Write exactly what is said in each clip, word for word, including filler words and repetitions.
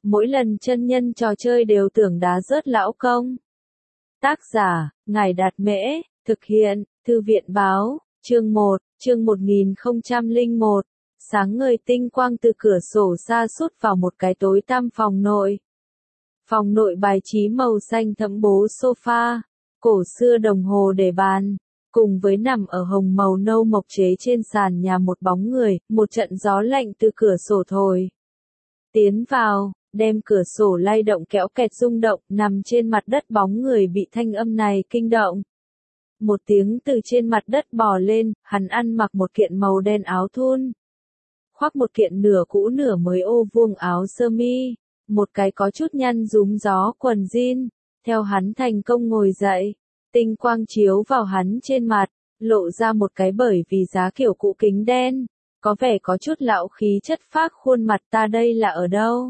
mỗi lần chân nhân trò chơi đều tưởng đá rớt lão công. Tác giả, Ngài Đạt Mễ, thực hiện, Thư viện Báo, chương một, chương một nghìn không trăm lẻ một. Sáng ngời tinh quang từ cửa sổ xa sút vào một cái tối tăm phòng nội. Phòng nội bài trí màu xanh thẫm bố sofa, cổ xưa đồng hồ để bàn, cùng với nằm ở hồng màu nâu mộc chế trên sàn nhà một bóng người, một trận gió lạnh từ cửa sổ thổi tiến vào, đem cửa sổ lay động kéo kẹt rung động, nằm trên mặt đất bóng người bị thanh âm này kinh động. Một tiếng từ trên mặt đất bò lên, hắn ăn mặc một kiện màu đen áo thun, khoác một kiện nửa cũ nửa mới ô vuông áo sơ mi, một cái có chút nhăn rúm gió quần jean, theo hắn thành công ngồi dậy, tinh quang chiếu vào hắn trên mặt, lộ ra một cái bởi vì giá kiểu cũ kính đen, có vẻ có chút lão khí chất phác khuôn mặt. Ta đây là ở đâu?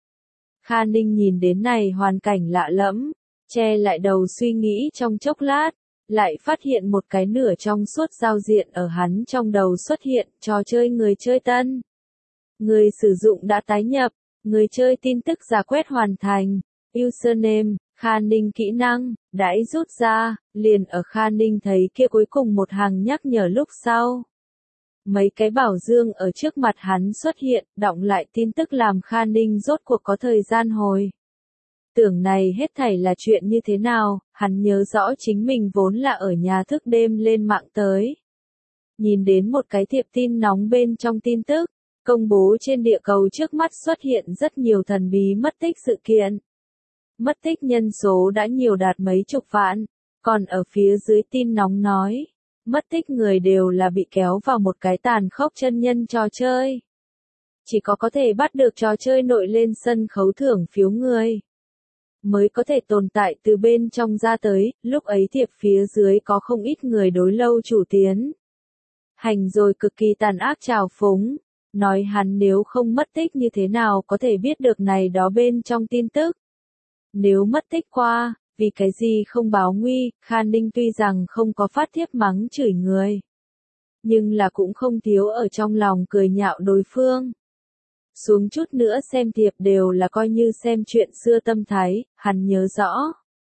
Kha Ninh nhìn đến này hoàn cảnh lạ lẫm, che lại đầu suy nghĩ trong chốc lát, lại phát hiện một cái nửa trong suốt giao diện ở hắn trong đầu xuất hiện, trò chơi người chơi tân. Người sử dụng đã tái nhập, người chơi tin tức giả quét hoàn thành, username, Kha Ninh kỹ năng, đãi rút ra, liền ở Kha Ninh thấy kia cuối cùng một hàng nhắc nhở lúc sau. Mấy cái bảo dương ở trước mặt hắn xuất hiện, đọng lại tin tức làm Kha Ninh rốt cuộc có thời gian hồi. Tưởng này hết thảy là chuyện như thế nào, hắn nhớ rõ chính mình vốn là ở nhà thức đêm lên mạng tới. Nhìn đến một cái thiệp tin nóng bên trong tin tức, công bố trên địa cầu trước mắt xuất hiện rất nhiều thần bí mất tích sự kiện. Mất tích nhân số đã nhiều đạt mấy chục vạn, còn ở phía dưới tin nóng nói, mất tích người đều là bị kéo vào một cái tàn khốc chân nhân trò chơi. Chỉ có có thể bắt được trò chơi nội lên sân khấu thưởng phiếu người, mới có thể tồn tại từ bên trong ra tới, lúc ấy thiệp phía dưới có không ít người đối lâu chủ tiến hành rồi cực kỳ tàn ác trào phúng, nói hắn nếu không mất tích như thế nào có thể biết được này đó bên trong tin tức. Nếu mất tích qua, vì cái gì không báo nguy, Kha Ninh tuy rằng không có phát thiếp mắng chửi người, nhưng là cũng không thiếu ở trong lòng cười nhạo đối phương. Xuống chút nữa xem thiệp đều là coi như xem chuyện xưa tâm thái, hắn nhớ rõ.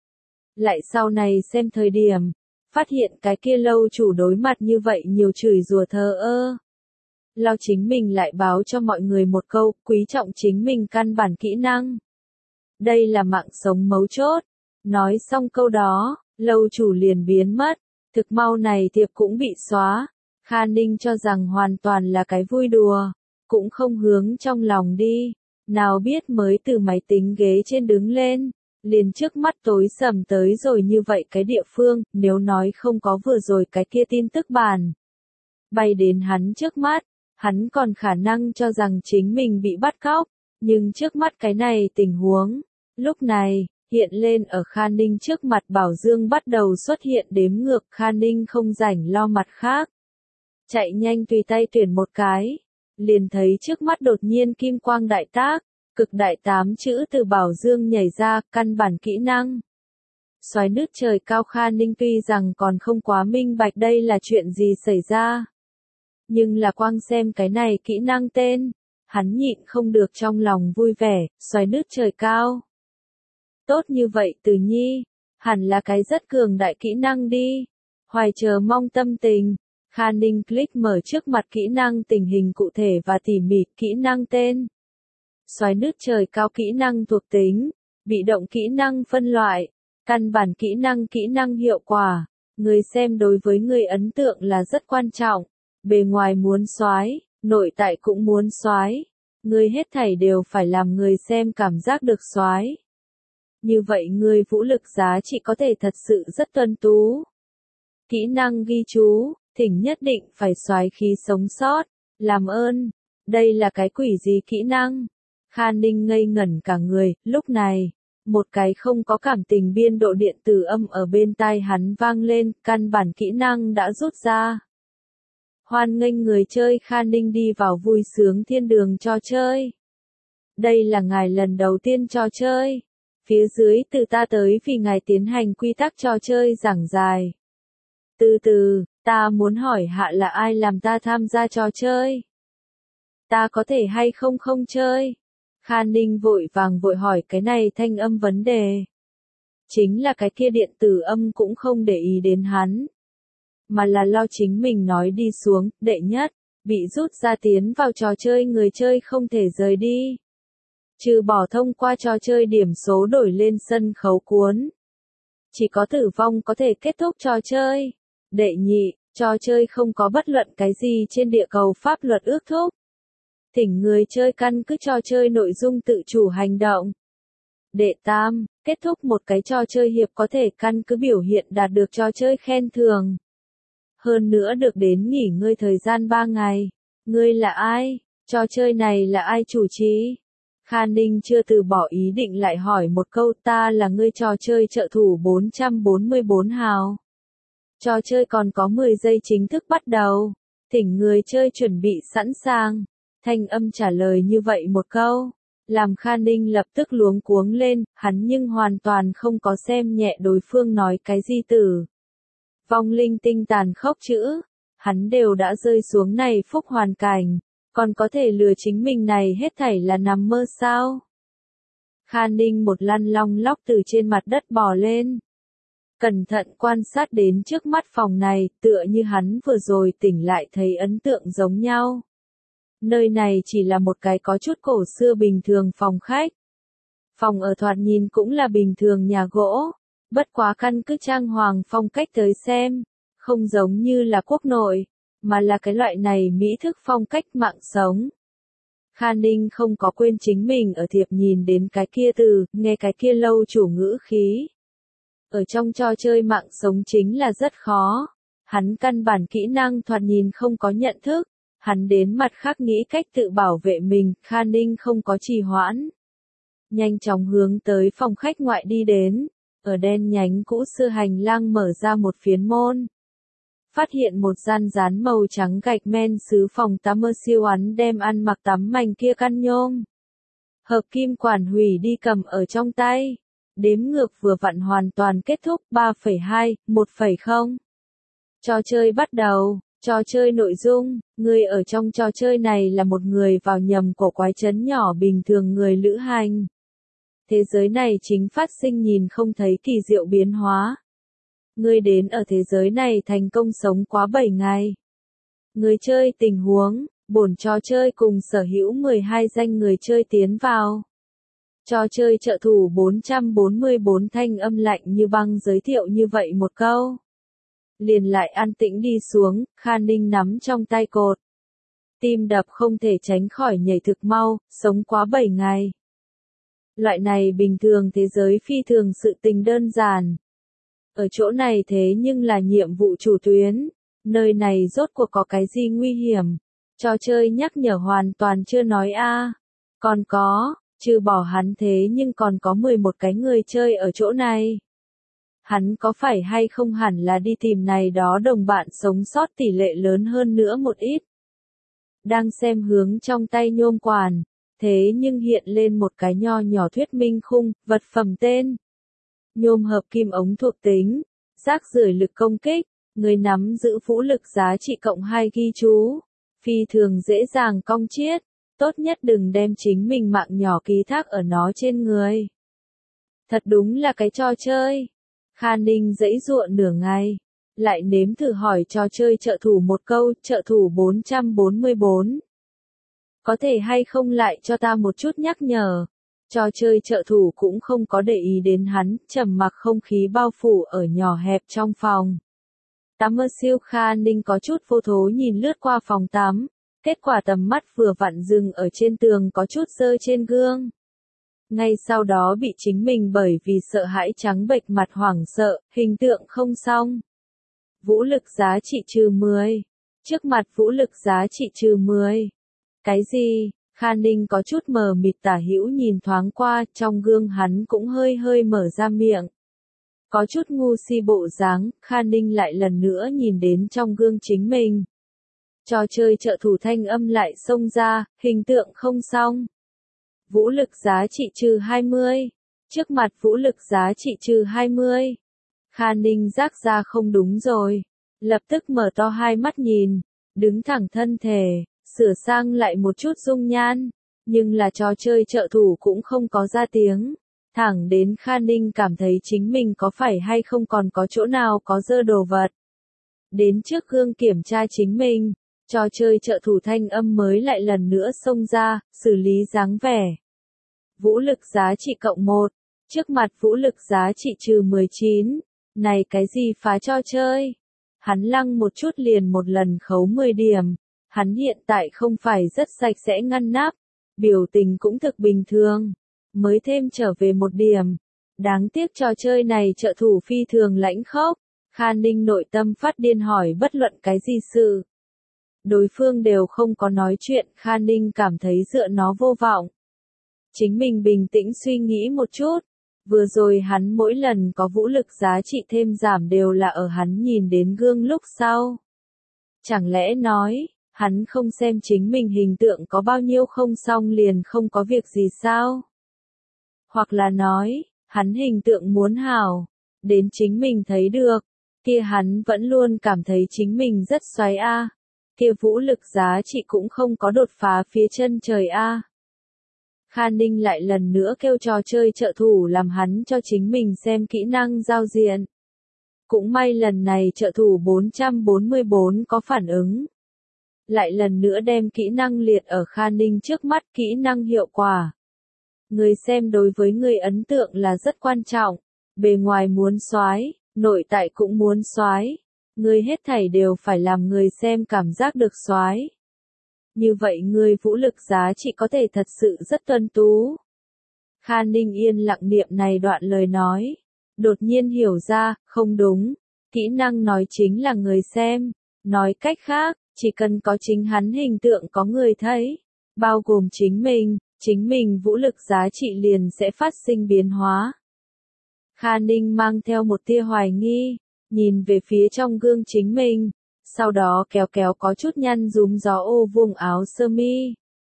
Lại sau này xem thời điểm, phát hiện cái kia lâu chủ đối mặt như vậy nhiều chửi rủa thờ ơ. Lo chính mình lại báo cho mọi người một câu, quý trọng chính mình căn bản kỹ năng. Đây là mạng sống mấu chốt. Nói xong câu đó, lâu chủ liền biến mất, thực mau này thiệp cũng bị xóa. Kha Ninh cho rằng hoàn toàn là cái vui đùa, cũng không hướng trong lòng đi, nào biết mới từ máy tính ghế trên đứng lên, liền trước mắt tối sầm tới rồi như vậy cái địa phương, nếu nói không có vừa rồi cái kia tin tức bàn bay đến hắn trước mắt, hắn còn khả năng cho rằng chính mình bị bắt cóc, nhưng trước mắt cái này tình huống, lúc này, hiện lên ở Kha Ninh trước mặt bảo dương bắt đầu xuất hiện đếm ngược. Kha Ninh không rảnh lo mặt khác, chạy nhanh tùy tay tuyển một cái, liền thấy trước mắt đột nhiên kim quang đại tác, cực đại tám chữ từ bảo dương nhảy ra, căn bản kỹ năng. Xoáy nước trời cao. Kha Ninh tuy rằng còn không quá minh bạch đây là chuyện gì xảy ra, nhưng là quang xem cái này kỹ năng tên, hắn nhịn không được trong lòng vui vẻ. Xoáy nước trời cao. Tốt như vậy từ nhi, hẳn là cái rất cường đại kỹ năng đi. Hoài chờ mong tâm tình, Kha Ninh click mở trước mặt kỹ năng tình hình cụ thể và tỉ mỉ. Kỹ năng tên, xoáy nước trời cao. Kỹ năng thuộc tính, bị động kỹ năng phân loại, căn bản kỹ năng. Kỹ năng hiệu quả, người xem đối với người ấn tượng là rất quan trọng, bề ngoài muốn xoái, nội tại cũng muốn xoái, người hết thảy đều phải làm người xem cảm giác được xoái. Như vậy người vũ lực giá trị có thể thật sự rất tuân tú. Kỹ năng ghi chú, thỉnh nhất định phải xoái khí sống sót, làm ơn, đây là cái quỷ gì kỹ năng? Kha Ninh ngây ngẩn cả người, lúc này, một cái không có cảm tình biên độ điện tử âm ở bên tai hắn vang lên, căn bản kỹ năng đã rút ra. Hoan nghênh người chơi Kha Ninh đi vào vui sướng thiên đường trò chơi. Đây là ngài lần đầu tiên trò chơi. Phía dưới từ ta tới vì ngài tiến hành quy tắc trò chơi giảng dài. Từ từ, ta muốn hỏi hạ là ai làm ta tham gia trò chơi? Ta có thể hay không không chơi? Kha Ninh vội vàng vội hỏi cái này thanh âm vấn đề. Chính là cái kia điện tử âm cũng không để ý đến hắn. Mà là lo chính mình nói đi xuống, đệ nhất, bị rút ra tiến vào trò chơi người chơi không thể rời đi. Trừ bỏ thông qua trò chơi điểm số đổi lên sân khấu cuốn. Chỉ có tử vong có thể kết thúc trò chơi. Đệ nhị, trò chơi không có bất luận cái gì trên địa cầu pháp luật ước thúc. Thỉnh người chơi căn cứ trò chơi nội dung tự chủ hành động. Đệ tam, kết thúc một cái trò chơi hiệp có thể căn cứ biểu hiện đạt được trò chơi khen thưởng. Hơn nữa được đến nghỉ ngơi thời gian ba ngày. Ngươi là ai? Trò chơi này là ai chủ trì? Kha Ninh chưa từ bỏ ý định lại hỏi một câu, ta là ngươi trò chơi trợ thủ bốn trăm bốn mươi bốn hào. Trò chơi còn có mười giây chính thức bắt đầu. Thỉnh người chơi chuẩn bị sẵn sàng. Thanh âm trả lời như vậy một câu. Làm Kha Ninh lập tức luống cuống lên, hắn nhưng hoàn toàn không có xem nhẹ đối phương nói cái gì tử. Vong linh tinh tàn khốc chữ. Hắn đều đã rơi xuống này phúc hoàn cảnh. Còn có thể lừa chính mình này hết thảy là nằm mơ sao? Kha Ninh một lăn long lóc từ trên mặt đất bò lên. Cẩn thận quan sát đến trước mắt phòng này, tựa như hắn vừa rồi tỉnh lại thấy ấn tượng giống nhau. Nơi này chỉ là một cái có chút cổ xưa bình thường phòng khách. Phòng ở thoạt nhìn cũng là bình thường nhà gỗ, bất quá căn cứ trang hoàng phong cách tới xem, không giống như là quốc nội, mà là cái loại này mỹ thức phong cách mạng sống. Kha Ninh không có quên chính mình ở thiệp nhìn đến cái kia từ, nghe cái kia lâu chủ ngữ khí. Ở trong trò chơi mạng sống chính là rất khó. Hắn căn bản kỹ năng thoạt nhìn không có nhận thức. Hắn đến mặt khác nghĩ cách tự bảo vệ mình, Kha Ninh không có trì hoãn. Nhanh chóng hướng tới phòng khách ngoại đi đến. Ở đen nhánh cũ xưa hành lang mở ra một phiến môn. Phát hiện một gian dán màu trắng gạch men sứ phòng tắm mơ siêu ắn đem ăn mặc tắm mảnh kia căn nhôm. Hợp kim quản hủy đi cầm ở trong tay. Đếm ngược vừa vặn hoàn toàn kết thúc ba phẩy hai, một phẩy không. Trò chơi bắt đầu, trò chơi nội dung, người ở trong trò chơi này là một người vào nhầm cổ quái trấn nhỏ bình thường người lữ hành. Thế giới này chính phát sinh nhìn không thấy kỳ diệu biến hóa. Người đến ở thế giới này thành công sống quá bảy ngày. Người chơi tình huống, bổn trò chơi cùng sở hữu mười hai danh người chơi tiến vào. Trò chơi trợ thủ bốn trăm bốn mươi bốn thanh âm lạnh như băng giới thiệu như vậy một câu. Liền lại an tĩnh đi xuống, Kha Ninh nắm trong tay cột. Tim đập không thể tránh khỏi nhảy thực mau, sống quá bảy ngày. Loại này bình thường thế giới phi thường sự tình đơn giản. Ở chỗ này thế nhưng là nhiệm vụ chủ tuyến. Nơi này rốt cuộc có cái gì nguy hiểm. Trò chơi nhắc nhở hoàn toàn chưa nói a. Còn có, trừ bỏ hắn thế nhưng còn có mười một cái người chơi ở chỗ này. Hắn có phải hay không hẳn là đi tìm này đó đồng bạn sống sót tỷ lệ lớn hơn nữa một ít. Đang xem hướng trong tay nhôm quản, thế nhưng hiện lên một cái nho nhỏ thuyết minh khung, vật phẩm tên. Nhôm hợp kim ống thuộc tính, rác rưởi lực công kích, người nắm giữ vũ lực giá trị cộng hai ghi chú. Phi thường dễ dàng cong chiết, tốt nhất đừng đem chính mình mạng nhỏ ký thác ở nó trên người. Thật đúng là cái trò chơi. Kha Ninh giãy giụa nửa ngày, lại nếm thử hỏi trò chơi trợ thủ một câu, trợ thủ bốn trăm bốn mươi bốn. Có thể hay không lại cho ta một chút nhắc nhở. Trò chơi trợ thủ cũng không có để ý đến hắn, trầm mặc không khí bao phủ ở nhỏ hẹp trong phòng. Tắm mơ siêu Kha Ninh có chút vô thố nhìn lướt qua phòng tắm, kết quả tầm mắt vừa vặn dừng ở trên tường có chút rơi trên gương. Ngay sau đó bị chính mình bởi vì sợ hãi trắng bệch mặt hoảng sợ, hình tượng không xong. Vũ lực giá trị trừ mười. Trước mặt vũ lực giá trị trừ mười. Cái gì? Kha Ninh có chút mờ mịt tả hữu nhìn thoáng qua, trong gương hắn cũng hơi hơi mở ra miệng. Có chút ngu si bộ dáng, Kha Ninh lại lần nữa nhìn đến trong gương chính mình. Trò chơi trợ thủ thanh âm lại xông ra, hình tượng không xong. Vũ lực giá trị trừ hai mươi. Trước mặt vũ lực giá trị trừ hai mươi. Kha Ninh rác ra không đúng rồi. Lập tức mở to hai mắt nhìn. Đứng thẳng thân thể. Sửa sang lại một chút dung nhan. Nhưng là trò chơi trợ thủ cũng không có ra tiếng. Thẳng đến Kha Ninh cảm thấy chính mình có phải hay không còn có chỗ nào có dơ đồ vật. Đến trước gương kiểm tra chính mình, trò chơi trợ thủ thanh âm mới lại lần nữa xông ra, xử lý dáng vẻ. Vũ lực giá trị cộng một, trước mặt vũ lực giá trị trừ mười chín, này cái gì phá trò chơi? Hắn lăng một chút liền một lần khấu mười điểm, hắn hiện tại không phải rất sạch sẽ ngăn nắp, biểu tình cũng thực bình thường, mới thêm trở về một điểm. Đáng tiếc trò chơi này trợ thủ phi thường lãnh khốc, Kha Ninh nội tâm phát điên hỏi bất luận cái gì sự. Đối phương đều không có nói chuyện, Kha Ninh cảm thấy dựa nó vô vọng. Chính mình bình tĩnh suy nghĩ một chút, vừa rồi hắn mỗi lần có vũ lực giá trị thêm giảm đều là ở hắn nhìn đến gương lúc sau. Chẳng lẽ nói, hắn không xem chính mình hình tượng có bao nhiêu không xong liền không có việc gì sao? Hoặc là nói, hắn hình tượng muốn hảo, đến chính mình thấy được, kia hắn vẫn luôn cảm thấy chính mình rất xoáy a, kia vũ lực giá trị cũng không có đột phá phía chân trời a. Kha Ninh lại lần nữa kêu trò chơi trợ thủ làm hắn cho chính mình xem kỹ năng giao diện. Cũng may lần này trợ thủ bốn trăm bốn mươi bốn có phản ứng. Lại lần nữa đem kỹ năng liệt ở Kha Ninh trước mắt, kỹ năng hiệu quả. Người xem đối với người ấn tượng là rất quan trọng, bề ngoài muốn soái, nội tại cũng muốn soái, người hết thảy đều phải làm người xem cảm giác được soái. Như vậy người vũ lực giá trị có thể thật sự rất tuân tú. Kha Ninh yên lặng niệm này đoạn lời nói, đột nhiên hiểu ra, không đúng, kỹ năng nói chính là người xem, nói cách khác, chỉ cần có chính hắn hình tượng có người thấy, bao gồm chính mình, chính mình vũ lực giá trị liền sẽ phát sinh biến hóa. Kha Ninh mang theo một tia hoài nghi, nhìn về phía trong gương chính mình, sau đó kéo kéo có chút nhăn rúm gió ô vuông áo sơ mi.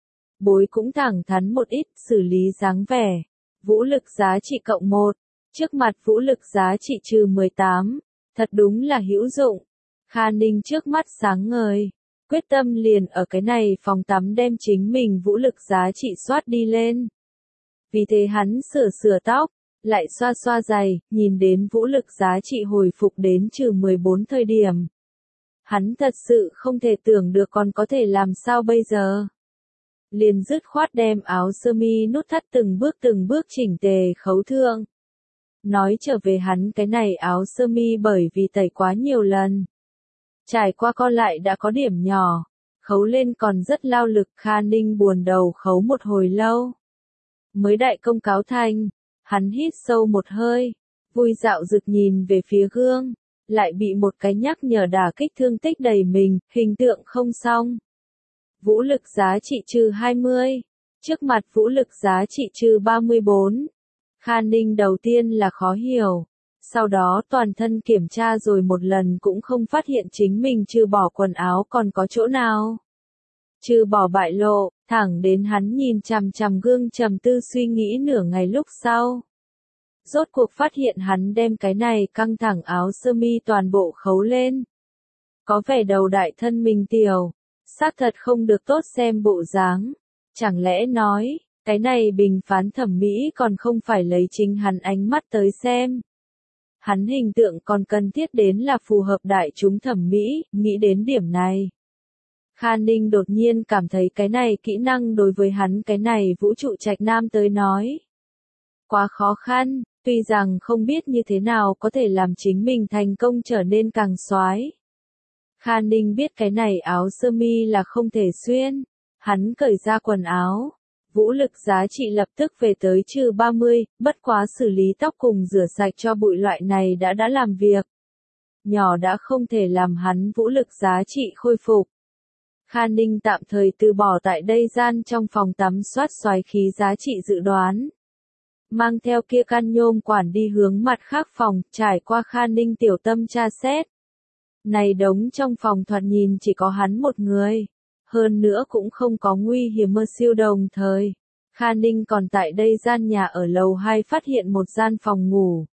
Bối cũng thẳng thắn một ít, xử lý dáng vẻ. Vũ lực giá trị cộng một, trước mặt vũ lực giá trị trừ mười tám, thật đúng là hữu dụng. Kha Ninh trước mắt sáng ngời, quyết tâm liền ở cái này phòng tắm đem chính mình vũ lực giá trị soát đi lên. Vì thế hắn sửa sửa tóc, lại xoa xoa giày, nhìn đến vũ lực giá trị hồi phục đến trừ mười bốn thời điểm. Hắn thật sự không thể tưởng được còn có thể làm sao bây giờ. Liền dứt khoát đem áo sơ mi nút thắt từng bước từng bước chỉnh tề khấu thượng. Nói trở về hắn cái này áo sơ mi bởi vì tẩy quá nhiều lần. Trải qua co lại đã có điểm nhỏ, khấu lên còn rất lao lực. Kha Ninh buồn đầu khấu một hồi lâu. Mới đại công cáo thành, hắn hít sâu một hơi, vui dạo rực nhìn về phía gương, lại bị một cái nhắc nhở đả kích thương tích đầy mình, hình tượng không xong. Vũ lực giá trị trừ hai mươi, trước mặt vũ lực giá trị trừ ba mươi bốn. Kha Ninh đầu tiên là khó hiểu, sau đó toàn thân kiểm tra rồi một lần cũng không phát hiện chính mình trừ bỏ quần áo còn có chỗ nào. Trừ bỏ bại lộ, thẳng đến hắn nhìn chằm chằm gương trầm tư suy nghĩ nửa ngày lúc sau. Rốt cuộc phát hiện hắn đem cái này căng thẳng áo sơ mi toàn bộ khấu lên. Có vẻ đầu đại thân mình tiểu, xác thật không được tốt xem bộ dáng. Chẳng lẽ nói, cái này bình phán thẩm mỹ còn không phải lấy chính hắn ánh mắt tới xem. Hắn hình tượng còn cần thiết đến là phù hợp đại chúng thẩm mỹ, nghĩ đến điểm này. Kha Ninh đột nhiên cảm thấy cái này kỹ năng đối với hắn cái này vũ trụ trạch nam tới nói. Quá khó khăn, tuy rằng không biết như thế nào có thể làm chính mình thành công trở nên càng soái. Kha Ninh biết cái này áo sơ mi là không thể xuyên, hắn cởi ra quần áo. Vũ lực giá trị lập tức về tới trừ ba mươi, bất quá xử lý tóc cùng rửa sạch cho bụi loại này đã đã làm việc. Nhỏ đã không thể làm hắn vũ lực giá trị khôi phục. Kha Ninh tạm thời từ bỏ tại đây gian trong phòng tắm soát xoái khí giá trị dự đoán. Mang theo kia can nhôm quản đi hướng mặt khác phòng, trải qua Kha Ninh tiểu tâm tra xét. Này đống trong phòng thoạt nhìn chỉ có hắn một người. Hơn nữa cũng không có nguy hiểm mơ siêu đồng thời. Kha Ninh còn tại đây gian nhà ở lầu hai phát hiện một gian phòng ngủ.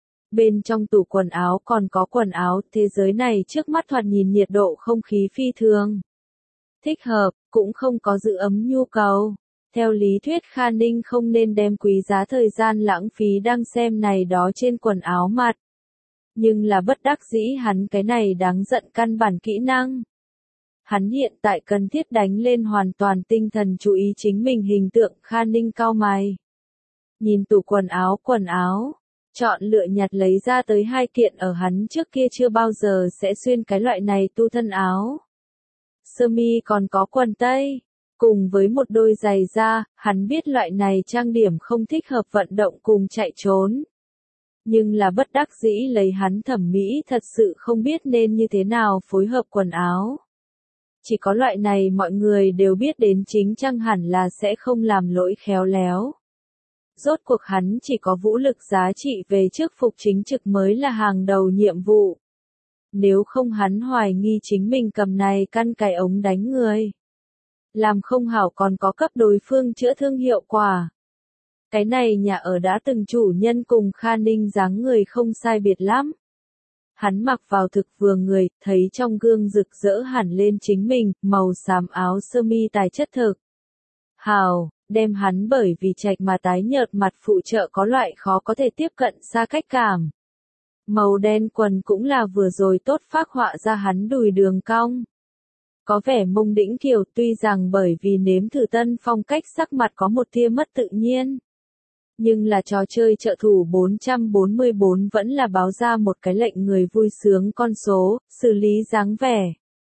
Bên trong tủ quần áo còn có quần áo, thế giới này trước mắt thoạt nhìn nhiệt độ không khí phi thường. Thích hợp, cũng không có giữ ấm nhu cầu. Theo lý thuyết Kha Ninh không nên đem quý giá thời gian lãng phí đang xem này đó trên quần áo mặt. Nhưng là bất đắc dĩ hắn cái này đáng giận căn bản kỹ năng. Hắn hiện tại cần thiết đánh lên hoàn toàn tinh thần chú ý chính mình hình tượng. Kha Ninh cau mày. Nhìn tủ quần áo quần áo. Chọn lựa nhặt lấy ra tới hai kiện ở hắn trước kia chưa bao giờ sẽ xuyên cái loại này tu thân áo. Sơ mi còn có quần tây. Cùng với một đôi giày da, hắn biết loại này trang điểm không thích hợp vận động cùng chạy trốn. Nhưng là bất đắc dĩ lấy hắn thẩm mỹ thật sự không biết nên như thế nào phối hợp quần áo. Chỉ có loại này mọi người đều biết đến chính trang hẳn là sẽ không làm lỗi khéo léo. Rốt cuộc hắn chỉ có vũ lực giá trị về trước phục chính trực mới là hàng đầu nhiệm vụ. Nếu không hắn hoài nghi chính mình cầm này căn cái ống đánh người. Làm không hảo còn có cấp đối phương chữa thương hiệu quả. Cái này nhà ở đã từng chủ nhân cùng Kha Ninh dáng người không sai biệt lắm. Hắn mặc vào thực vừa người, thấy trong gương rực rỡ hẳn lên chính mình, màu xám áo sơ mi tài chất thực. Hào, đem hắn bởi vì trạch mà tái nhợt mặt phụ trợ có loại khó có thể tiếp cận xa cách cảm. Màu đen quần cũng là vừa rồi tốt phác họa ra hắn đùi đường cong. Có vẻ mông đĩnh kiều tuy rằng bởi vì nếm thử tân phong cách sắc mặt có một tia mất tự nhiên. Nhưng là trò chơi trợ thủ bốn trăm bốn mươi bốn vẫn là báo ra một cái lệnh người vui sướng con số, xử lý dáng vẻ.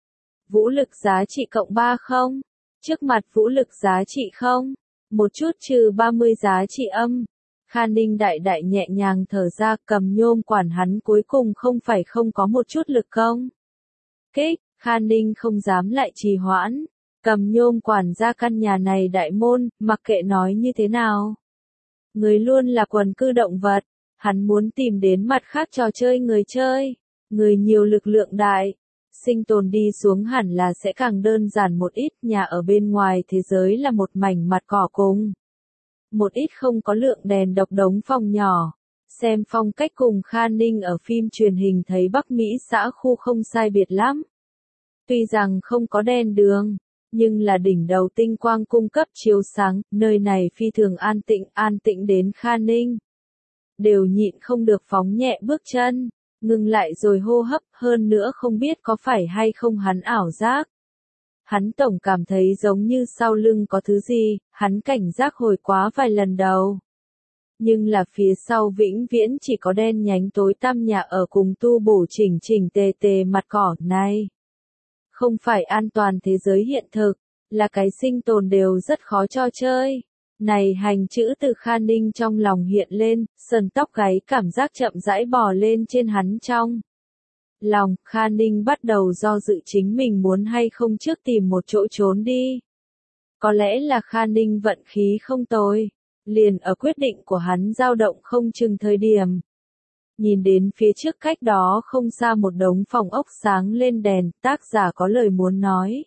Vũ lực giá trị cộng ba không? Trước mặt vũ lực giá trị không? Một chút trừ ba mươi giá trị âm. Kha Ninh đại đại nhẹ nhàng thở ra cầm nhôm quản hắn cuối cùng không phải không có một chút lực công. Kích, Kha Ninh không dám lại trì hoãn. Cầm nhôm quản ra căn nhà này đại môn, mặc kệ nói như thế nào. Người luôn là quần cư động vật, hắn muốn tìm đến mặt khác trò chơi người chơi, người nhiều lực lượng đại, sinh tồn đi xuống hẳn là sẽ càng đơn giản một ít, nhà ở bên ngoài thế giới là một mảnh mặt cỏ cùng. Một ít không có lượng đèn độc đống phòng nhỏ, xem phong cách cùng Kha Ninh ở phim truyền hình thấy Bắc Mỹ xã khu không sai biệt lắm. Tuy rằng không có đèn đường. Nhưng là đỉnh đầu tinh quang cung cấp chiếu sáng, nơi này phi thường an tĩnh, an tĩnh đến Kha Ninh. Đều nhịn không được phóng nhẹ bước chân, ngừng lại rồi hô hấp, hơn nữa không biết có phải hay không hắn ảo giác. Hắn tổng cảm thấy giống như sau lưng có thứ gì, hắn cảnh giác hồi quá vài lần đầu. Nhưng là phía sau vĩnh viễn chỉ có đen nhánh tối tăm nhà ở cùng tu bổ chỉnh chỉnh tề tề mặt cỏ này. Không phải an toàn thế giới hiện thực, là cái sinh tồn đều rất khó cho chơi. Này hành chữ từ Kha Ninh trong lòng hiện lên, sờn tóc gáy cảm giác chậm rãi bò lên trên hắn trong lòng. Kha Ninh bắt đầu do dự chính mình muốn hay không trước tìm một chỗ trốn đi. Có lẽ là Kha Ninh vận khí không tồi, liền ở quyết định của hắn dao động không chừng thời điểm. Nhìn đến phía trước cách đó không xa một đống phòng ốc sáng lên đèn, tác giả có lời muốn nói.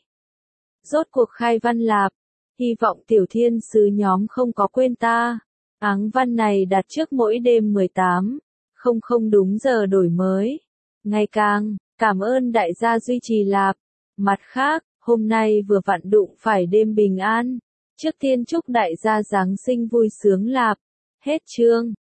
Rốt cuộc khai văn lạp, hy vọng tiểu thiên sứ nhóm không có quên ta. Áng văn này đặt trước mỗi đêm mười tám, không không đúng giờ đổi mới. Ngày càng, cảm ơn đại gia duy trì lạp. Mặt khác, hôm nay vừa vặn đụng phải đêm bình an. Trước tiên chúc đại gia Giáng sinh vui sướng lạp. Hết chương.